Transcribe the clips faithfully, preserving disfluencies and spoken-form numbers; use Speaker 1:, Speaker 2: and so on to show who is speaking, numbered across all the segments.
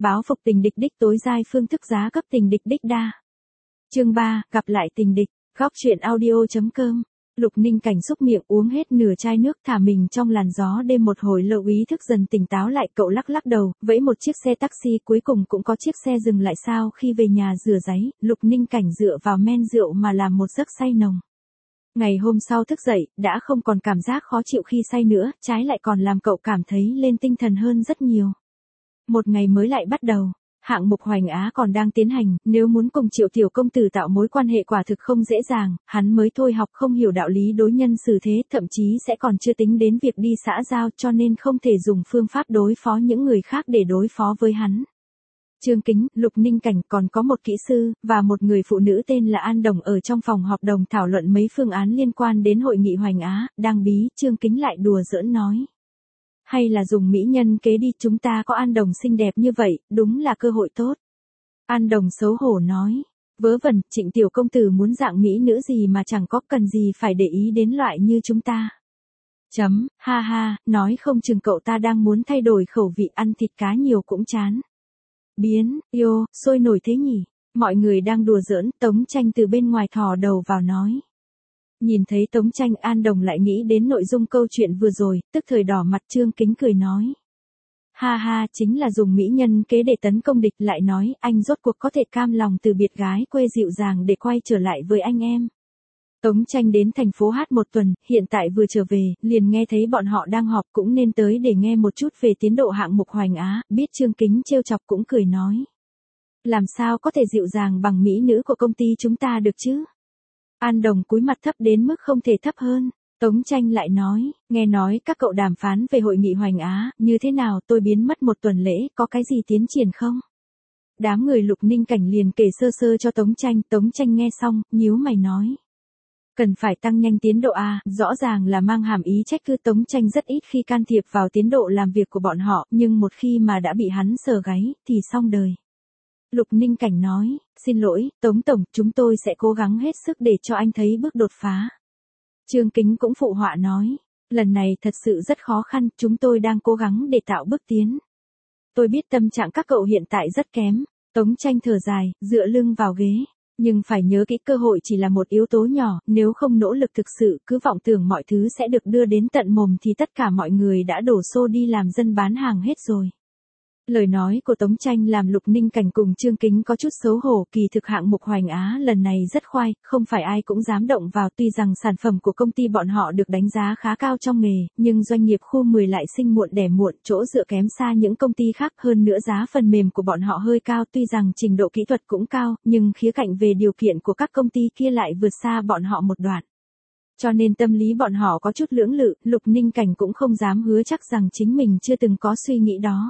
Speaker 1: báo phục tình địch đích tối giai phương thức giá cấp tình địch đích đa. Chương ba, gặp lại tình địch, góc truyện audio.com. Lục Ninh Cảnh xúc miệng uống hết nửa chai nước thả mình trong làn gió đêm một hồi lâu ý thức dần tỉnh táo lại cậu lắc lắc đầu, vẫy một chiếc xe taxi cuối cùng cũng có chiếc xe dừng lại sau khi về nhà rửa ráy, Lục Ninh Cảnh dựa vào men rượu mà làm một giấc say nồng. Ngày hôm sau thức dậy, đã không còn cảm giác khó chịu khi say nữa, trái lại còn làm cậu cảm thấy lên tinh thần hơn rất nhiều. Một ngày mới lại bắt đầu. Hạng mục Hoành Á còn đang tiến hành, nếu muốn cùng Triệu tiểu công tử tạo mối quan hệ quả thực không dễ dàng, hắn mới thôi học không hiểu đạo lý đối nhân xử thế, thậm chí sẽ còn chưa tính đến việc đi xã giao cho nên không thể dùng phương pháp đối phó những người khác để đối phó với hắn. Trương Kính, Lục Ninh Cảnh còn có một kỹ sư, và một người phụ nữ tên là An Đồng ở trong phòng họp đồng thảo luận mấy phương án liên quan đến hội nghị Hoành Á, đang bí, Trương Kính lại đùa giỡn nói. Hay là dùng mỹ nhân kế đi, chúng ta có An Đồng xinh đẹp như vậy, đúng là cơ hội tốt. An Đồng xấu hổ nói, vớ vẩn, Trịnh tiểu công tử muốn dạng mỹ nữ gì mà chẳng có, cần gì phải để ý đến loại như chúng ta. Chấm, ha ha, nói không chừng cậu ta đang muốn thay đổi khẩu vị, ăn thịt cá nhiều cũng chán. Biến, yêu, sôi nổi thế nhỉ, mọi người đang đùa giỡn, Tống Tranh từ bên ngoài thò đầu vào nói. Nhìn thấy Tống Tranh, An Đồng lại nghĩ đến nội dung câu chuyện vừa rồi, tức thời đỏ mặt. Trương Kính cười nói. Ha ha, chính là dùng mỹ nhân kế để tấn công địch, lại nói, anh rốt cuộc có thể cam lòng từ biệt gái quê dịu dàng để quay trở lại với anh em. Tống Tranh đến thành phố hát một tuần, hiện tại vừa trở về, liền nghe thấy bọn họ đang họp, cũng nên tới để nghe một chút về tiến độ hạng mục Hoành Á, biết Trương Kính trêu chọc cũng cười nói. Làm sao có thể dịu dàng bằng mỹ nữ của công ty chúng ta được chứ? An Đồng cúi mặt thấp đến mức không thể thấp hơn. Tống Tranh lại nói, nghe nói các cậu đàm phán về hội nghị Hoành Á, như thế nào, tôi biến mất một tuần lễ, có cái gì tiến triển không? Đám người Lục Ninh Cảnh liền kể sơ sơ cho Tống Tranh, Tống Tranh nghe xong, nhíu mày nói. Cần phải tăng nhanh tiến độ à, rõ ràng là mang hàm ý trách cứ. Tống Tranh rất ít khi can thiệp vào tiến độ làm việc của bọn họ, nhưng một khi mà đã bị hắn sờ gáy, thì xong đời. Lục Ninh Cảnh nói, xin lỗi, Tống Tổng, chúng tôi sẽ cố gắng hết sức để cho anh thấy bước đột phá. Trương Kính cũng phụ họa nói, lần này thật sự rất khó khăn, chúng tôi đang cố gắng để tạo bước tiến. Tôi biết tâm trạng các cậu hiện tại rất kém. Tống Tranh thở dài, dựa lưng vào ghế. Nhưng phải nhớ kỹ, cơ hội chỉ là một yếu tố nhỏ, nếu không nỗ lực thực sự, cứ vọng tưởng mọi thứ sẽ được đưa đến tận mồm thì tất cả mọi người đã đổ xô đi làm dân bán hàng hết rồi. Lời nói của Tống Tranh làm Lục Ninh Cảnh cùng Trương Kính có chút xấu hổ, kỳ thực hạng mục Hoành Á lần này rất khoai, không phải ai cũng dám động vào, tuy rằng sản phẩm của công ty bọn họ được đánh giá khá cao trong nghề, nhưng doanh nghiệp khu mười lại sinh muộn đẻ muộn, chỗ dựa kém xa những công ty khác, hơn nữa giá phần mềm của bọn họ hơi cao, tuy rằng trình độ kỹ thuật cũng cao, nhưng khía cạnh về điều kiện của các công ty kia lại vượt xa bọn họ một đoạn. Cho nên tâm lý bọn họ có chút lưỡng lự, Lục Ninh Cảnh cũng không dám hứa chắc rằng chính mình chưa từng có suy nghĩ đó.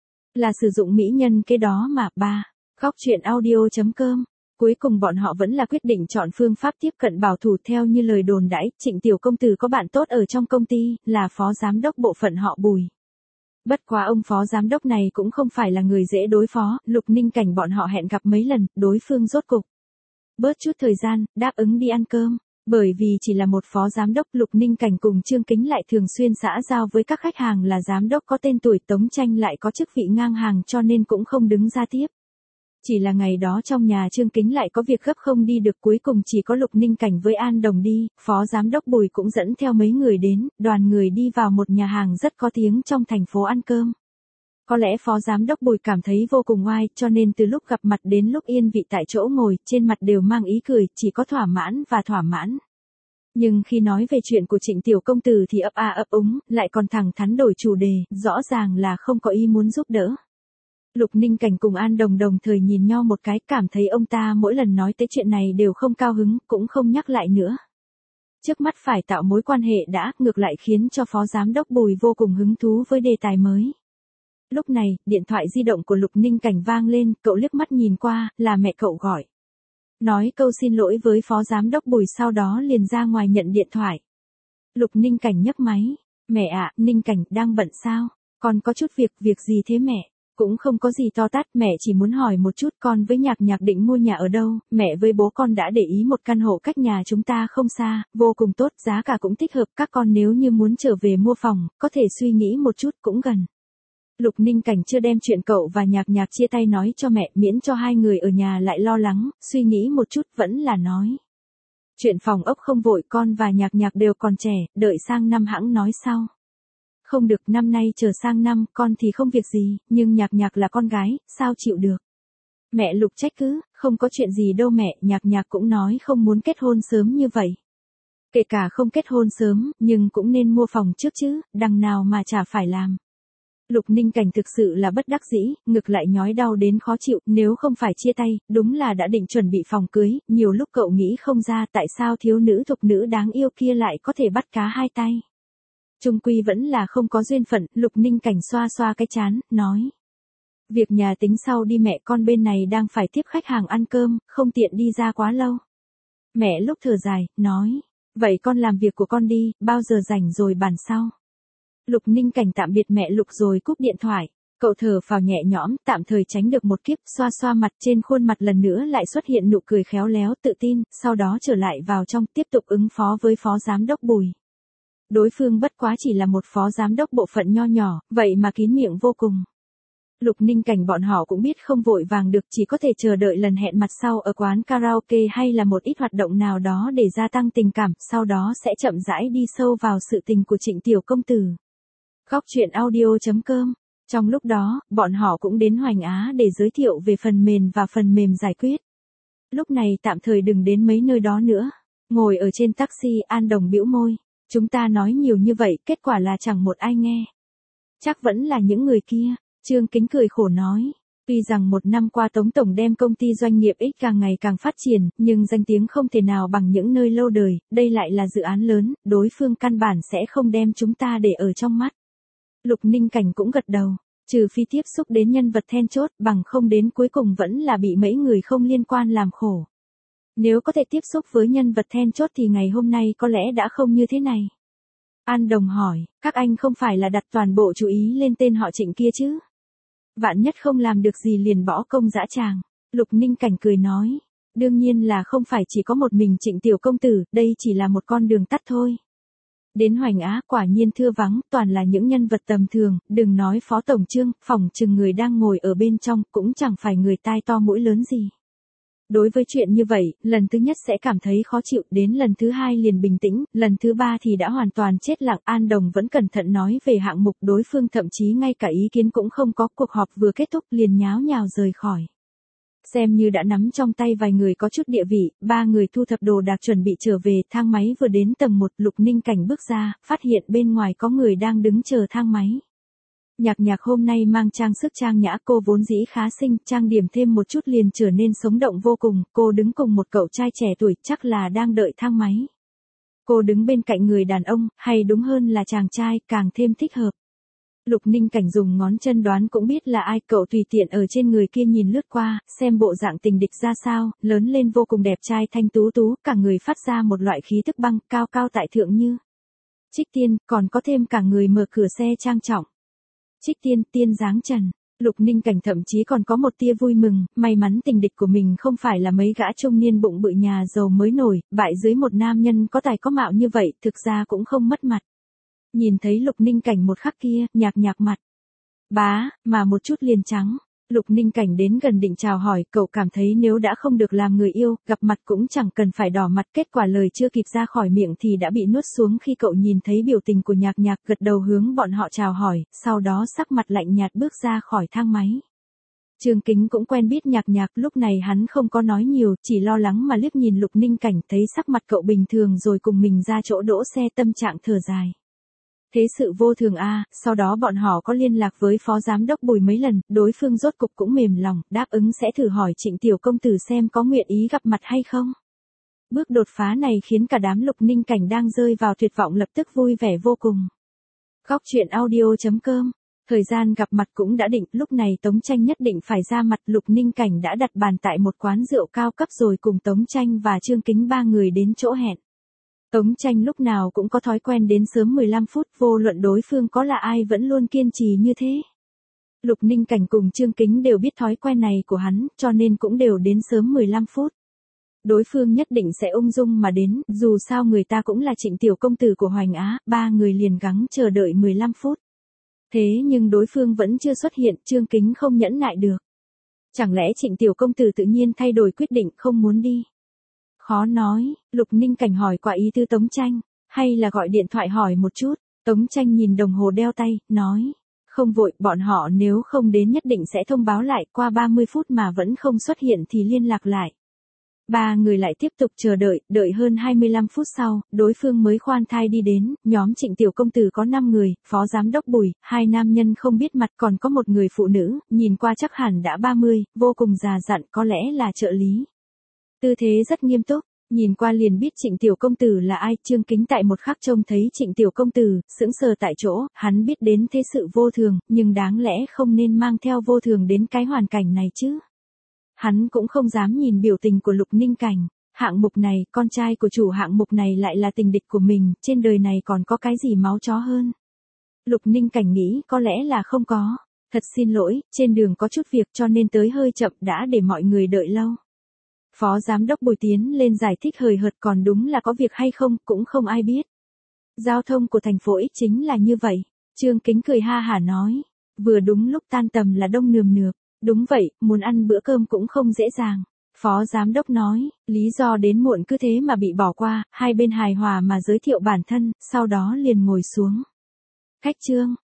Speaker 1: Là sử dụng mỹ nhân kế đó mà. Ba. Góc truyện audio.com. Cuối cùng bọn họ vẫn là quyết định chọn phương pháp tiếp cận bảo thủ. Theo như lời đồn đãi, Trịnh tiểu công tử có bạn tốt ở trong công ty, là phó giám đốc bộ phận họ Bùi. Bất quá ông phó giám đốc này cũng không phải là người dễ đối phó, Lục Ninh Cảnh bọn họ hẹn gặp mấy lần, đối phương rốt cục bớt chút thời gian, đáp ứng đi ăn cơm. Bởi vì chỉ là một phó giám đốc, Lục Ninh Cảnh cùng Trương Kính lại thường xuyên xã giao với các khách hàng là giám đốc có tên tuổi, Tống Tranh lại có chức vị ngang hàng cho nên cũng không đứng ra tiếp. Chỉ là ngày đó trong nhà Trương Kính lại có việc gấp không đi được, cuối cùng chỉ có Lục Ninh Cảnh với An Đồng đi, phó giám đốc Bùi cũng dẫn theo mấy người đến, đoàn người đi vào một nhà hàng rất có tiếng trong thành phố ăn cơm. Có lẽ phó giám đốc Bùi cảm thấy vô cùng oai, cho nên từ lúc gặp mặt đến lúc yên vị tại chỗ ngồi, trên mặt đều mang ý cười, chỉ có thỏa mãn và thỏa mãn. Nhưng khi nói về chuyện của Trịnh tiểu công tử thì ấp a ấp úng, lại còn thẳng thắn đổi chủ đề, rõ ràng là không có ý muốn giúp đỡ. Lục Ninh Cảnh cùng An Đồng đồng thời nhìn nhau một cái, cảm thấy ông ta mỗi lần nói tới chuyện này đều không cao hứng, cũng không nhắc lại nữa. Trước mắt phải tạo mối quan hệ đã, ngược lại khiến cho phó giám đốc Bùi vô cùng hứng thú với đề tài mới. Lúc này, điện thoại di động của Lục Ninh Cảnh vang lên, cậu liếc mắt nhìn qua, là mẹ cậu gọi. Nói câu xin lỗi với phó giám đốc Bùi sau đó liền ra ngoài nhận điện thoại. Lục Ninh Cảnh nhấc máy. Mẹ ạ, Ninh Cảnh, đang bận sao? Con có chút việc, việc gì thế mẹ? Cũng không có gì to tát, mẹ chỉ muốn hỏi một chút, con với Nhạc Nhạc định mua nhà ở đâu? Mẹ với bố con đã để ý một căn hộ cách nhà chúng ta không xa, vô cùng tốt, giá cả cũng thích hợp, các con nếu như muốn trở về mua phòng, có thể suy nghĩ một chút, cũng gần. Lục Ninh Cảnh chưa đem chuyện cậu và Nhạc Nhạc chia tay nói cho mẹ, miễn cho hai người ở nhà lại lo lắng, suy nghĩ một chút vẫn là nói. Chuyện phòng ốc không vội, con và Nhạc Nhạc đều còn trẻ, đợi sang năm hẵng nói sau. Không được, năm nay chờ sang năm, con thì không việc gì, nhưng Nhạc Nhạc là con gái, sao chịu được. Mẹ Lục trách cứ, không có chuyện gì đâu mẹ, Nhạc Nhạc cũng nói không muốn kết hôn sớm như vậy. Kể cả không kết hôn sớm, nhưng cũng nên mua phòng trước chứ, đằng nào mà chả phải làm. Lục Ninh Cảnh thực sự là bất đắc dĩ, ngực lại nhói đau đến khó chịu, nếu không phải chia tay, đúng là đã định chuẩn bị phòng cưới, nhiều lúc cậu nghĩ không ra tại sao thiếu nữ thục nữ đáng yêu kia lại có thể bắt cá hai tay. Chung quy vẫn là không có duyên phận, Lục Ninh Cảnh xoa xoa cái chán, nói. Việc nhà tính sau đi mẹ, con bên này đang phải tiếp khách hàng ăn cơm, không tiện đi ra quá lâu. Mẹ lúc thở dài, nói. Vậy con làm việc của con đi, bao giờ rảnh rồi bàn sau. Lục Ninh Cảnh tạm biệt mẹ Lục rồi cúp điện thoại. Cậu thở phào nhẹ nhõm, tạm thời tránh được một kiếp, xoa xoa mặt, trên khuôn mặt lần nữa lại xuất hiện nụ cười khéo léo tự tin, sau đó trở lại vào trong tiếp tục ứng phó với phó giám đốc Bùi. Đối phương bất quá chỉ là một phó giám đốc bộ phận nho nhỏ, vậy mà kín miệng vô cùng. Lục Ninh Cảnh bọn họ cũng biết không vội vàng được, chỉ có thể chờ đợi lần hẹn mặt sau ở quán karaoke hay là một ít hoạt động nào đó để gia tăng tình cảm, sau đó sẽ chậm rãi đi sâu vào sự tình của Trịnh Tiểu Công Tử. Góc truyện audio chấm com. Trong lúc đó, bọn họ cũng đến Hoành Á để giới thiệu về phần mềm và phần mềm giải quyết. Lúc này tạm thời đừng đến mấy nơi đó nữa. Ngồi ở trên taxi, An Đồng bĩu môi. Chúng ta nói nhiều như vậy, kết quả là chẳng một ai nghe. Chắc vẫn là những người kia. Trương Kính cười khổ nói. Tuy rằng một năm qua Tống Tổng đem công ty doanh nghiệp X càng ngày càng phát triển, nhưng danh tiếng không thể nào bằng những nơi lâu đời, đây lại là dự án lớn, đối phương căn bản sẽ không đem chúng ta để ở trong mắt. Lục Ninh Cảnh cũng gật đầu, trừ phi tiếp xúc đến nhân vật then chốt, bằng không đến cuối cùng vẫn là bị mấy người không liên quan làm khổ. Nếu có thể tiếp xúc với nhân vật then chốt thì ngày hôm nay có lẽ đã không như thế này. An Đồng hỏi, các anh không phải là đặt toàn bộ chú ý lên tên họ Trịnh kia chứ? Vạn nhất không làm được gì liền bỏ công dã tràng. Lục Ninh Cảnh cười nói, đương nhiên là không phải chỉ có một mình Trịnh Tiểu Công Tử, đây chỉ là một con đường tắt thôi. Đến Hoành Á quả nhiên thưa vắng, toàn là những nhân vật tầm thường, đừng nói Phó Tổng Trương, phòng chừng người đang ngồi ở bên trong cũng chẳng phải người tai to mũi lớn gì. Đối với chuyện như vậy, lần thứ nhất sẽ cảm thấy khó chịu, đến lần thứ hai liền bình tĩnh, lần thứ ba thì đã hoàn toàn chết lặng. An Đồng vẫn cẩn thận nói về hạng mục, đối phương thậm chí ngay cả ý kiến cũng không có, cuộc họp vừa kết thúc liền nháo nhào rời khỏi. Xem như đã nắm trong tay vài người có chút địa vị, ba người thu thập đồ đạc chuẩn bị trở về, thang máy vừa đến tầng một, Lục Ninh Cảnh bước ra, phát hiện bên ngoài có người đang đứng chờ thang máy. Nhạc Nhạc hôm nay mang trang sức trang nhã, cô vốn dĩ khá xinh, trang điểm thêm một chút liền trở nên sống động vô cùng, cô đứng cùng một cậu trai trẻ tuổi, chắc là đang đợi thang máy. Cô đứng bên cạnh người đàn ông, hay đúng hơn là chàng trai, càng thêm thích hợp. Lục Ninh Cảnh dùng ngón chân đoán cũng biết là ai, cậu tùy tiện ở trên người kia nhìn lướt qua, xem bộ dạng tình địch ra sao, lớn lên vô cùng đẹp trai thanh tú tú, cả người phát ra một loại khí tức băng, cao cao tại thượng như Trích Tiên, còn có thêm cả người mở cửa xe trang trọng. Trích Tiên, tiên dáng trần. Lục Ninh Cảnh thậm chí còn có một tia vui mừng, may mắn tình địch của mình không phải là mấy gã trung niên bụng bự nhà giàu mới nổi, bại dưới một nam nhân có tài có mạo như vậy, thực ra cũng không mất mặt. Nhìn thấy Lục Ninh Cảnh một khắc kia, Nhạc Nhạc mặt bá, mà một chút liền trắng. Lục Ninh Cảnh đến gần định chào hỏi, cậu cảm thấy nếu đã không được làm người yêu, gặp mặt cũng chẳng cần phải đỏ mặt, kết quả lời chưa kịp ra khỏi miệng thì đã bị nuốt xuống khi cậu nhìn thấy biểu tình của Nhạc Nhạc, gật đầu hướng bọn họ chào hỏi, sau đó sắc mặt lạnh nhạt bước ra khỏi thang máy. Trương Kính cũng quen biết Nhạc Nhạc, lúc này hắn không có nói nhiều, chỉ lo lắng mà liếc nhìn Lục Ninh Cảnh, thấy sắc mặt cậu bình thường rồi cùng mình ra chỗ đỗ xe, tâm trạng thở dài. Thế sự vô thường a, à, sau đó bọn họ có liên lạc với phó giám đốc Bùi mấy lần, đối phương rốt cục cũng mềm lòng, đáp ứng sẽ thử hỏi Trịnh Tiểu Công Tử xem có nguyện ý gặp mặt hay không. Bước đột phá này khiến cả đám Lục Ninh Cảnh đang rơi vào tuyệt vọng lập tức vui vẻ vô cùng. Góc truyện audio chấm com. Thời gian gặp mặt cũng đã định, lúc này Tống Tranh nhất định phải ra mặt, Lục Ninh Cảnh đã đặt bàn tại một quán rượu cao cấp rồi cùng Tống Tranh và Trương Kính ba người đến chỗ hẹn. Tống Tranh lúc nào cũng có thói quen đến sớm mười lăm phút, vô luận đối phương có là ai vẫn luôn kiên trì như thế. Lục Ninh Cảnh cùng Trương Kính đều biết thói quen này của hắn, cho nên cũng đều đến sớm mười lăm phút. Đối phương nhất định sẽ ung dung mà đến, dù sao người ta cũng là Trịnh Tiểu Công Tử của Hoành Á, ba người liền gắng chờ đợi mười lăm phút. Thế nhưng đối phương vẫn chưa xuất hiện, Trương Kính không nhẫn nại được. Chẳng lẽ Trịnh tiểu công tử tự nhiên thay đổi quyết định không muốn đi? Khó nói, Lục Ninh Cảnh hỏi qua ý tư Tống Tranh, hay là gọi điện thoại hỏi một chút. Tống Tranh nhìn đồng hồ đeo tay, nói, không vội, bọn họ nếu không đến nhất định sẽ thông báo lại, qua ba mươi phút mà vẫn không xuất hiện thì liên lạc lại. Ba người lại tiếp tục chờ đợi, đợi hơn hai mươi lăm phút sau, đối phương mới khoan thai đi đến, nhóm Trịnh tiểu công tử có năm người, phó giám đốc Bùi, hai nam nhân không biết mặt, còn có một người phụ nữ, nhìn qua chắc hẳn đã ba mươi, vô cùng già dặn, có lẽ là trợ lý. Tư thế rất nghiêm túc, nhìn qua liền biết Trịnh tiểu công tử là ai. Trương Kính tại một khắc trông thấy Trịnh tiểu công tử, sững sờ tại chỗ, hắn biết đến thế sự vô thường, nhưng đáng lẽ không nên mang theo vô thường đến cái hoàn cảnh này chứ. Hắn cũng không dám nhìn biểu tình của Lục Ninh Cảnh, hạng mục này, con trai của chủ hạng mục này lại là tình địch của mình, trên đời này còn có cái gì máu chó hơn. Lục Ninh Cảnh nghĩ có lẽ là không có, thật xin lỗi, trên đường có chút việc cho nên tới hơi chậm, đã để mọi người đợi lâu. Phó giám đốc Bùi tiến lên giải thích hời hợt, còn đúng là có việc hay không, cũng không ai biết. Giao thông của thành phố X chính là như vậy. Trương Kính cười ha hả nói, vừa đúng lúc tan tầm là đông nườm nượp. Đúng vậy, muốn ăn bữa cơm cũng không dễ dàng. Phó giám đốc nói, lý do đến muộn cứ thế mà bị bỏ qua, hai bên hài hòa mà giới thiệu bản thân, sau đó liền ngồi xuống. Khách Trương,